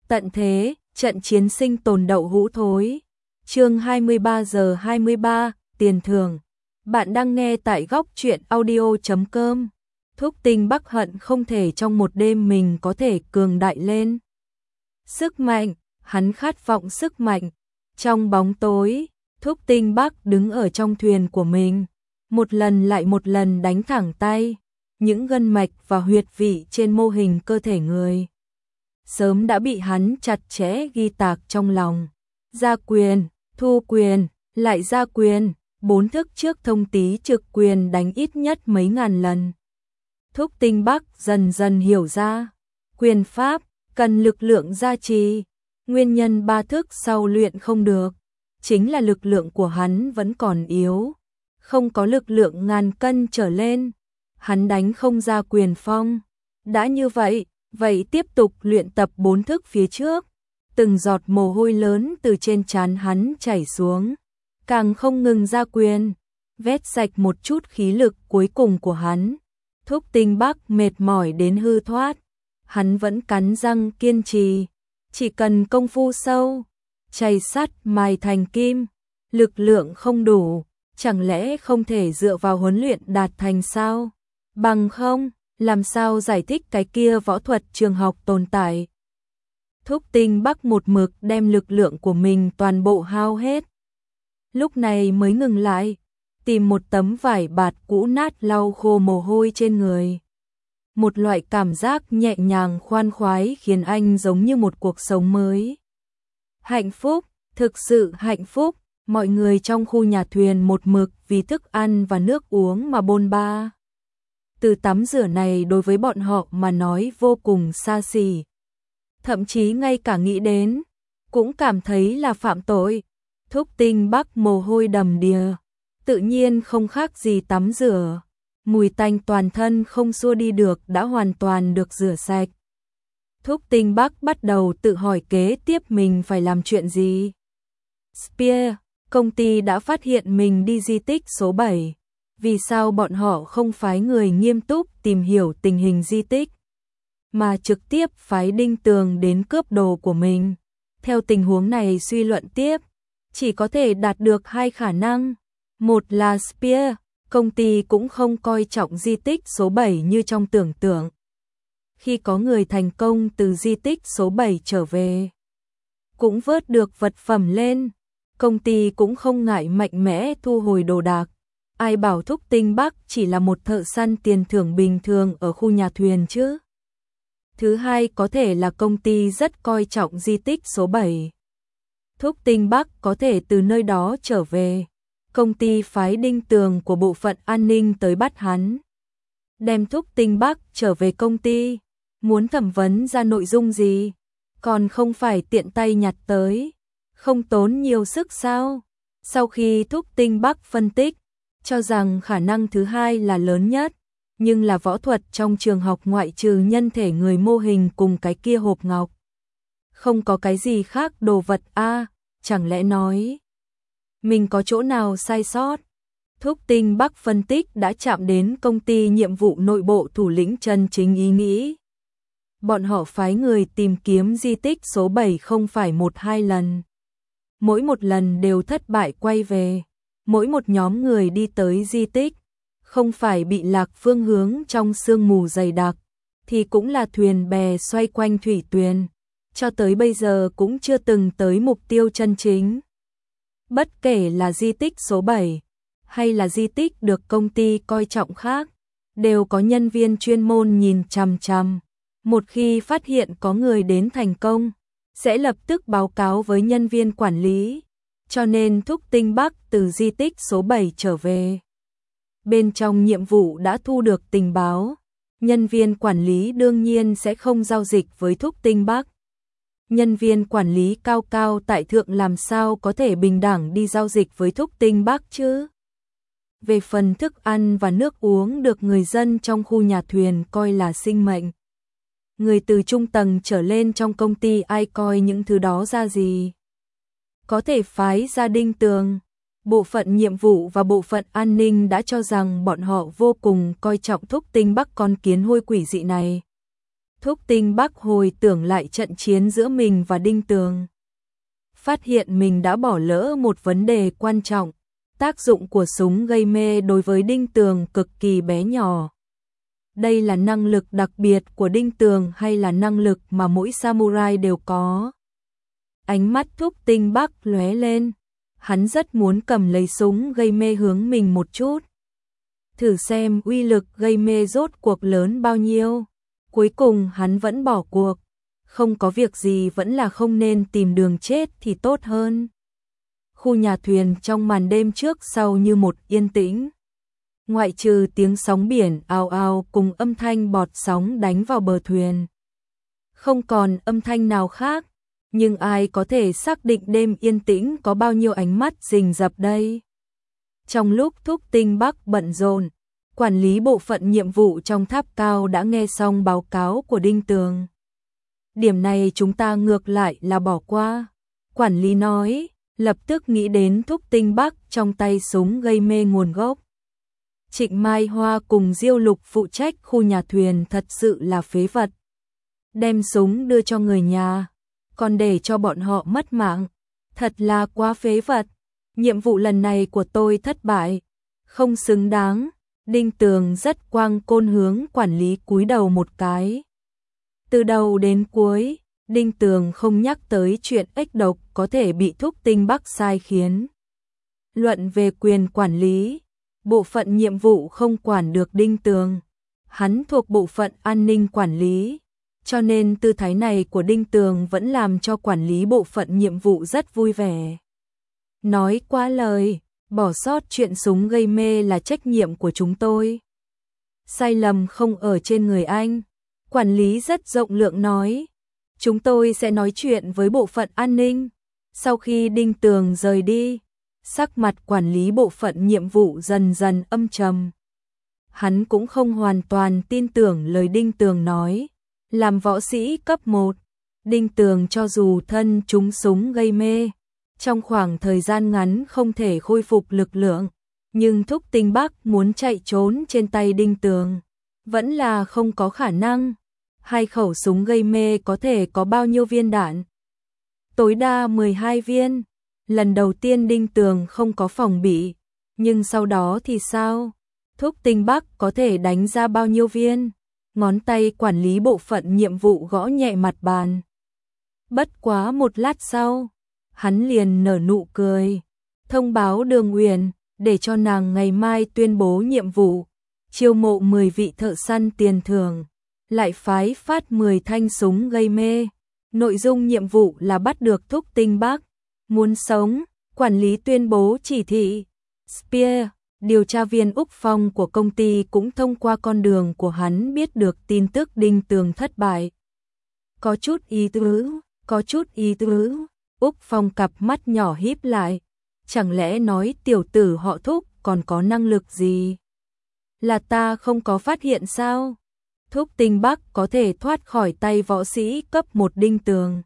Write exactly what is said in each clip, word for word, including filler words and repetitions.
Tận thế, trận chiến sinh tồn đậu hũ thối. Chương hai mươi ba giờ hai mươi ba, tiền thưởng. Bạn đang nghe tại góc truyện audio chấm com. Thúc Tinh Bắc hận không thể trong một đêm mình có thể cường đại lên. Sức mạnh, hắn khát vọng sức mạnh. Trong bóng tối, Thúc Tinh Bắc đứng ở trong thuyền của mình, một lần lại một lần đánh thẳng tay. Những gân mạch và huyệt vị trên mô hình cơ thể người sớm đã bị hắn chặt chẽ ghi tạc trong lòng. Ra quyền, thu quyền, lại ra quyền, bốn thức trước thông tí trực quyền đánh ít nhất mấy ngàn lần. Thúc Tinh Bắc dần dần hiểu ra, quyền pháp cần lực lượng gia trì, nguyên nhân ba thức sau luyện không được, chính là lực lượng của hắn vẫn còn yếu, không có lực lượng ngàn cân trở lên, hắn đánh không ra quyền phong. Đã như vậy, vậy tiếp tục luyện tập bốn thức phía trước. Từng giọt mồ hôi lớn từ trên trán hắn chảy xuống, càng không ngừng ra quyền, vét sạch một chút khí lực cuối cùng của hắn. Thúc Tinh Bắc mệt mỏi đến hư thoát, hắn vẫn cắn răng kiên trì, chỉ cần công phu sâu, chày sắt mài thành kim, lực lượng không đủ, chẳng lẽ không thể dựa vào huấn luyện đạt thành sao? Bằng không, làm sao giải thích cái kia võ thuật trường học tồn tại? Thúc Tinh Bắc một mực đem lực lượng của mình toàn bộ hao hết. Lúc này mới ngừng lại, tìm một tấm vải bạt cũ nát lau khô mồ hôi trên người. Một loại cảm giác nhẹ nhàng khoan khoái khiến anh giống như một cuộc sống mới. Hạnh phúc, thực sự hạnh phúc, mọi người trong khu nhà thuyền một mực vì thức ăn và nước uống mà bôn ba. Từ tắm rửa này đối với bọn họ mà nói vô cùng xa xỉ. Thậm chí ngay cả nghĩ đến, cũng cảm thấy là phạm tội. Thúc Tinh Bắc mồ hôi đầm đìa, tự nhiên không khác gì tắm rửa. Mùi tanh toàn thân không xua đi được đã hoàn toàn được rửa sạch. Thúc Tinh Bắc bắt đầu tự hỏi kế tiếp mình phải làm chuyện gì. Spear, công ty đã phát hiện mình đi di tích số bảy. Vì sao bọn họ không phái người nghiêm túc tìm hiểu tình hình di tích, mà trực tiếp phái Đinh Tường đến cướp đồ của mình? Theo tình huống này suy luận tiếp, chỉ có thể đạt được hai khả năng. Một là Spear, công ty cũng không coi trọng di tích số bảy như trong tưởng tượng. Khi có người thành công từ di tích số bảy trở về, cũng vớt được vật phẩm lên, công ty cũng không ngại mạnh mẽ thu hồi đồ đạc. Ai bảo Thúc Tinh Bắc chỉ là một thợ săn tiền thưởng bình thường ở khu nhà thuyền chứ? Thứ hai có thể là công ty rất coi trọng di tích số bảy. Thúc Tinh Bắc có thể từ nơi đó trở về, công ty phái Đinh Tường của bộ phận an ninh tới bắt hắn. Đem Thúc Tinh Bắc trở về công ty, muốn thẩm vấn ra nội dung gì, còn không phải tiện tay nhặt tới, không tốn nhiều sức sao? Sau khi Thúc Tinh Bắc phân tích, cho rằng khả năng thứ hai là lớn nhất, nhưng là võ thuật trong trường học ngoại trừ nhân thể người mô hình cùng cái kia hộp ngọc. Không có cái gì khác đồ vật a à, chẳng lẽ nói mình có chỗ nào sai sót? Thúc Tinh Bắc phân tích đã chạm đến công ty nhiệm vụ nội bộ thủ lĩnh chân chính ý nghĩ. Bọn họ phái người tìm kiếm di tích số bảy không phải một hai lần. Mỗi một lần đều thất bại quay về. Mỗi một nhóm người đi tới di tích, không phải bị lạc phương hướng trong sương mù dày đặc, thì cũng là thuyền bè xoay quanh thủy tuyền, cho tới bây giờ cũng chưa từng tới mục tiêu chân chính. Bất kể là di tích số bảy, hay là di tích được công ty coi trọng khác, đều có nhân viên chuyên môn nhìn chằm chằm. Một khi phát hiện có người đến thành công, sẽ lập tức báo cáo với nhân viên quản lý. Cho nên Thúc Tinh Bắc từ di tích số bảy trở về. Bên trong nhiệm vụ đã thu được tình báo, nhân viên quản lý đương nhiên sẽ không giao dịch với Thúc Tinh Bắc. Nhân viên quản lý cao cao tại thượng làm sao có thể bình đẳng đi giao dịch với Thúc Tinh Bắc chứ? Về phần thức ăn và nước uống được người dân trong khu nhà thuyền coi là sinh mệnh. Người từ trung tầng trở lên trong công ty ai coi những thứ đó ra gì? Có thể phái ra Đinh Tường. Bộ phận nhiệm vụ và bộ phận an ninh đã cho rằng bọn họ vô cùng coi trọng Thúc Tinh Bắc con kiến hôi quỷ dị này. Thúc Tinh Bắc hồi tưởng lại trận chiến giữa mình và Đinh Tường. Phát hiện mình đã bỏ lỡ một vấn đề quan trọng. Tác dụng của súng gây mê đối với Đinh Tường cực kỳ bé nhỏ. Đây là năng lực đặc biệt của Đinh Tường hay là năng lực mà mỗi samurai đều có? Ánh mắt Thúc Tinh Bắc lóe lên. Hắn rất muốn cầm lấy súng gây mê hướng mình một chút. Thử xem uy lực gây mê rốt cuộc lớn bao nhiêu. Cuối cùng hắn vẫn bỏ cuộc. Không có việc gì vẫn là không nên tìm đường chết thì tốt hơn. Khu nhà thuyền trong màn đêm trước sau như một yên tĩnh. Ngoại trừ tiếng sóng biển ào ào cùng âm thanh bọt sóng đánh vào bờ thuyền. Không còn âm thanh nào khác. Nhưng ai có thể xác định đêm yên tĩnh có bao nhiêu ánh mắt rình rập đây? Trong lúc Thúc Tinh Bắc bận rộn, quản lý bộ phận nhiệm vụ trong tháp cao đã nghe xong báo cáo của Đinh Tường. Điểm này chúng ta ngược lại là bỏ qua. Quản lý nói, lập tức nghĩ đến Thúc Tinh Bắc trong tay súng gây mê nguồn gốc. Trịnh Mai Hoa cùng Diêu Lục phụ trách khu nhà thuyền thật sự là phế vật. Đem súng đưa cho người nhà, còn để cho bọn họ mất mạng. Thật là quá phế vật. Nhiệm vụ lần này của tôi thất bại. Không xứng đáng. Đinh Tường rất quang côn hướng quản lý cúi đầu một cái. Từ đầu đến cuối, Đinh Tường không nhắc tới chuyện ếch độc có thể bị Thúc Tinh Bắc sai khiến. Luận về quyền quản lý, bộ phận nhiệm vụ không quản được Đinh Tường. Hắn thuộc bộ phận an ninh quản lý, cho nên tư thái này của Đinh Tường vẫn làm cho quản lý bộ phận nhiệm vụ rất vui vẻ. Nói quá lời, bỏ sót chuyện súng gây mê là trách nhiệm của chúng tôi. Sai lầm không ở trên người anh. Quản lý rất rộng lượng nói. Chúng tôi sẽ nói chuyện với bộ phận an ninh. Sau khi Đinh Tường rời đi, sắc mặt quản lý bộ phận nhiệm vụ dần dần âm trầm. Hắn cũng không hoàn toàn tin tưởng lời Đinh Tường nói. Làm võ sĩ cấp một, Đinh Tường cho dù thân trúng súng gây mê, trong khoảng thời gian ngắn không thể khôi phục lực lượng, nhưng Thúc Tinh Bắc muốn chạy trốn trên tay Đinh Tường, vẫn là không có khả năng. Hai khẩu súng gây mê có thể có bao nhiêu viên đạn? Tối đa mười hai viên. Lần đầu tiên Đinh Tường không có phòng bị, nhưng sau đó thì sao? Thúc Tinh Bắc có thể đánh ra bao nhiêu viên? Ngón tay quản lý bộ phận nhiệm vụ gõ nhẹ mặt bàn. Bất quá một lát sau, hắn liền nở nụ cười, thông báo Đường Uyển để cho nàng ngày mai tuyên bố nhiệm vụ, chiêu mộ mười vị thợ săn tiền thưởng, lại phái phát mười thanh súng gây mê. Nội dung nhiệm vụ là bắt được Thúc Tinh Bắc. Muốn sống, quản lý tuyên bố chỉ thị. Spear, điều tra viên Úc Phong của công ty cũng thông qua con đường của hắn biết được tin tức Đinh Tường thất bại. Có chút ý tứ, có chút ý tứ. Úc Phong cặp mắt nhỏ híp lại. Chẳng lẽ nói tiểu tử họ Thúc còn có năng lực gì? Là ta không có phát hiện sao? Thúc Tinh Bắc có thể thoát khỏi tay võ sĩ cấp một Đinh Tường.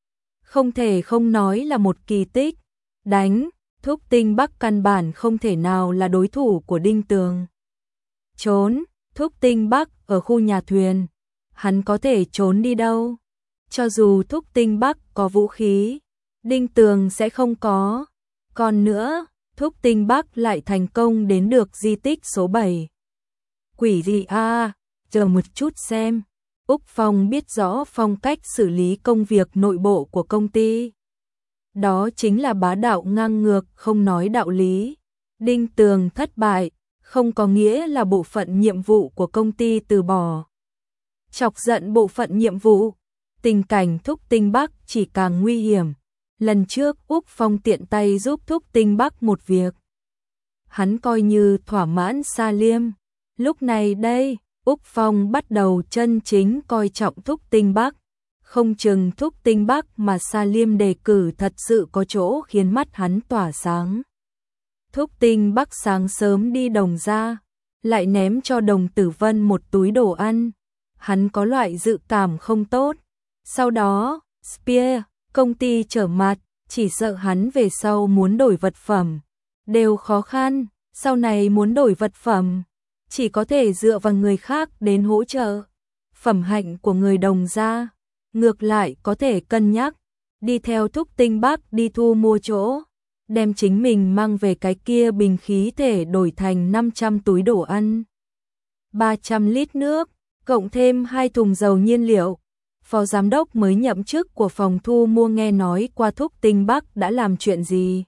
Không thể không nói là một kỳ tích. Đánh, Thúc Tinh Bắc căn bản không thể nào là đối thủ của Đinh Tường. Trốn, Thúc Tinh Bắc ở khu nhà thuyền. Hắn có thể trốn đi đâu? Cho dù Thúc Tinh Bắc có vũ khí, Đinh Tường sẽ không có. Còn nữa, Thúc Tinh Bắc lại thành công đến được di tích số bảy. Quỷ gì a? Chờ một chút xem. Úc Phong biết rõ phong cách xử lý công việc nội bộ của công ty. Đó chính là bá đạo ngang ngược, không nói đạo lý. Đinh Tường thất bại, không có nghĩa là bộ phận nhiệm vụ của công ty từ bỏ. Chọc giận bộ phận nhiệm vụ, tình cảnh Thúc Tinh Bắc chỉ càng nguy hiểm. Lần trước Úc Phong tiện tay giúp Thúc Tinh Bắc một việc. Hắn coi như thỏa mãn Sa Liêm. Lúc này đây, Úc Phong bắt đầu chân chính coi trọng Thúc Tinh Bắc. Không chừng Thúc Tinh Bắc mà Sa Liêm đề cử thật sự có chỗ khiến mắt hắn tỏa sáng. Thúc Tinh Bắc sáng sớm đi Đồng ra, lại ném cho Đồng Tử Vân một túi đồ ăn. Hắn có loại dự cảm không tốt. Sau đó, Spear, công ty trở mặt, chỉ sợ hắn về sau muốn đổi vật phẩm. Đều khó khăn, sau này muốn đổi vật phẩm, chỉ có thể dựa vào người khác đến hỗ trợ. phẩm hạnh của người Đồng gia, ngược lại có thể cân nhắc, đi theo Thúc Tinh Bắc đi thu mua chỗ, đem chính mình mang về cái kia bình khí thể đổi thành năm trăm túi đồ ăn, ba trăm lít nước, cộng thêm hai thùng dầu nhiên liệu. Phó giám đốc mới nhậm chức của phòng thu mua nghe nói qua Thúc Tinh Bắc đã làm chuyện gì.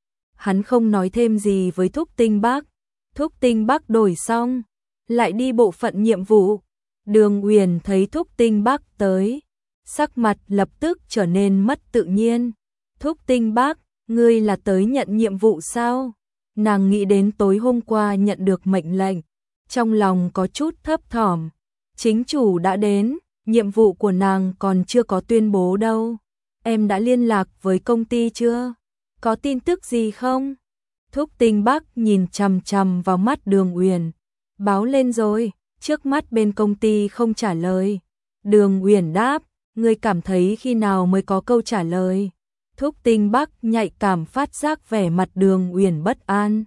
Hắn không nói thêm gì với Thúc Tinh Bắc. Thúc Tinh Bắc đổi xong, lại đi bộ phận nhiệm vụ. Đường Uyển thấy Thúc Tinh Bắc tới, sắc mặt lập tức trở nên mất tự nhiên. Thúc Tinh Bắc, ngươi là tới nhận nhiệm vụ sao? Nàng nghĩ đến tối hôm qua nhận được mệnh lệnh, trong lòng có chút thấp thỏm. Chính chủ đã đến, nhiệm vụ của nàng còn chưa có tuyên bố đâu. Em đã liên lạc với công ty chưa? Có tin tức gì không? Thúc Tinh Bắc nhìn chằm chằm vào mắt Đường Uyển. Báo lên rồi, trước mắt bên công ty không trả lời. Đường Uyển đáp, ngươi cảm thấy khi nào mới có câu trả lời? Thúc Tinh Bắc nhạy cảm phát giác vẻ mặt Đường Uyển bất an.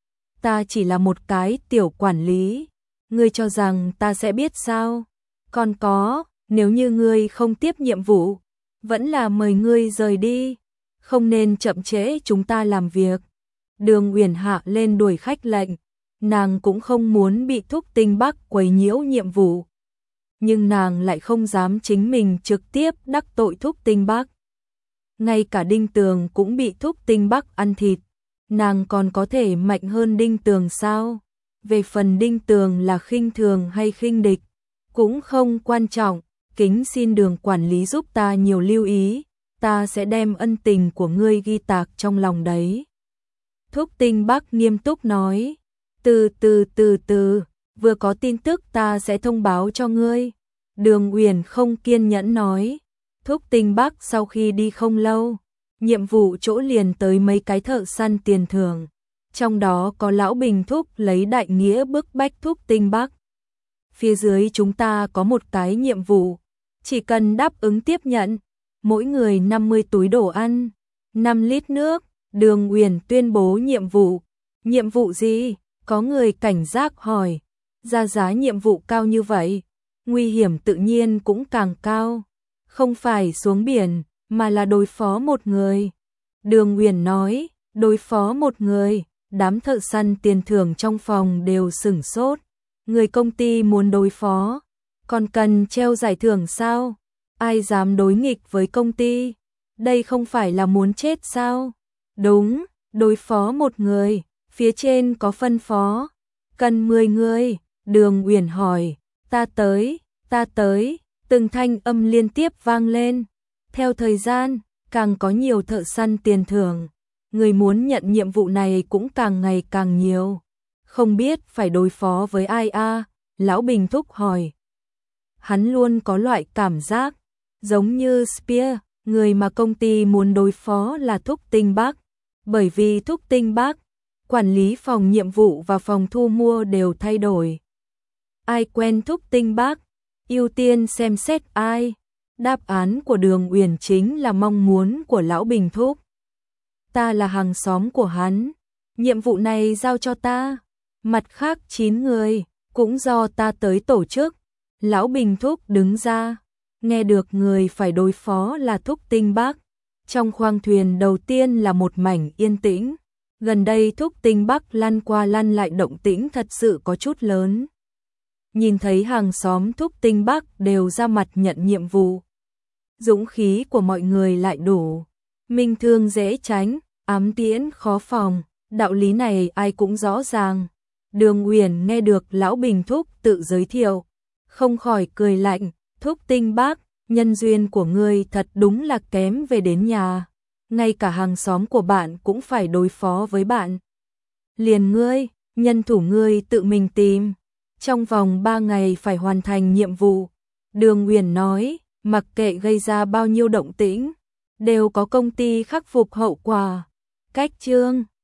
Ta chỉ là một cái tiểu quản lý, ngươi cho rằng ta sẽ biết sao? Còn có, nếu như ngươi không tiếp nhiệm vụ, vẫn là mời ngươi rời đi, không nên chậm trễ chúng ta làm việc. Đường Uyển hạ lên đuổi khách lệnh, nàng cũng không muốn bị Thúc Tinh Bắc quấy nhiễu nhiệm vụ. Nhưng nàng lại không dám chính mình trực tiếp đắc tội Thúc Tinh Bắc. Ngay cả Đinh Tường cũng bị Thúc Tinh Bắc ăn thịt, nàng còn có thể mạnh hơn Đinh Tường sao? Về phần Đinh Tường là khinh thường hay khinh địch, cũng không quan trọng, kính xin Đường quản lý giúp ta nhiều lưu ý, ta sẽ đem ân tình của ngươi ghi tạc trong lòng đấy. Thúc Tinh Bắc nghiêm túc nói, từ từ từ từ, vừa có tin tức ta sẽ thông báo cho ngươi. Đường Uyển không kiên nhẫn nói. Thúc Tinh Bắc sau khi đi không lâu, nhiệm vụ chỗ liền tới mấy cái thợ săn tiền thưởng, trong đó có Lão Bình Thúc lấy đại nghĩa bức bách Thúc Tinh Bắc. Phía dưới chúng ta có một cái nhiệm vụ, chỉ cần đáp ứng tiếp nhận, mỗi người năm mươi túi đồ ăn, năm lít nước. Đường Uyển tuyên bố nhiệm vụ. Nhiệm vụ gì? Có người cảnh giác hỏi. Ra giá nhiệm vụ cao như vậy, nguy hiểm tự nhiên cũng càng cao. Không phải xuống biển, mà là đối phó một người. Đường Uyển nói, đối phó một người. Đám thợ săn tiền thưởng trong phòng đều sửng sốt. Người công ty muốn đối phó, còn cần treo giải thưởng sao? Ai dám đối nghịch với công ty? Đây không phải là muốn chết sao? Đúng, đối phó một người, phía trên có phân phó. Cần mười người, Đường Uyển hỏi, ta tới, ta tới, từng thanh âm liên tiếp vang lên. Theo thời gian, càng có nhiều thợ săn tiền thưởng, người muốn nhận nhiệm vụ này cũng càng ngày càng nhiều. Không biết phải đối phó với ai a? À? Lão Bình Thúc hỏi. Hắn luôn có loại cảm giác, giống như Spear, người mà công ty muốn đối phó là Thúc Tinh Bắc. Bởi vì Thúc Tinh Bắc, quản lý phòng nhiệm vụ và phòng thu mua đều thay đổi. Ai quen Thúc Tinh Bắc, ưu tiên xem xét ai. Đáp án của Đường Uyển chính là mong muốn của Lão Bình Thúc. Ta là hàng xóm của hắn, nhiệm vụ này giao cho ta. Mặt khác chín người, cũng do ta tới tổ chức. Lão Bình Thúc đứng ra, nghe được người phải đối phó là Thúc Tinh Bắc. Trong khoang thuyền đầu tiên là một mảnh yên tĩnh. Gần đây Thúc Tinh Bắc lăn qua lăn lại động tĩnh thật sự có chút lớn. Nhìn thấy hàng xóm Thúc Tinh Bắc đều ra mặt nhận nhiệm vụ. Dũng khí của mọi người lại đủ. Minh thương dễ tránh, ám tiễn khó phòng. Đạo lý này ai cũng rõ ràng. Đường Uyển nghe được Lão Bình Thúc tự giới thiệu, không khỏi cười lạnh. Thúc Tinh Bắc, nhân duyên của ngươi thật đúng là kém về đến nhà. Ngay cả hàng xóm của bạn cũng phải đối phó với bạn. Liền ngươi, nhân thủ ngươi tự mình tìm. Trong vòng ba ngày phải hoàn thành nhiệm vụ. Đường Uyển nói, mặc kệ gây ra bao nhiêu động tĩnh, đều có công ty khắc phục hậu quả. Cách chương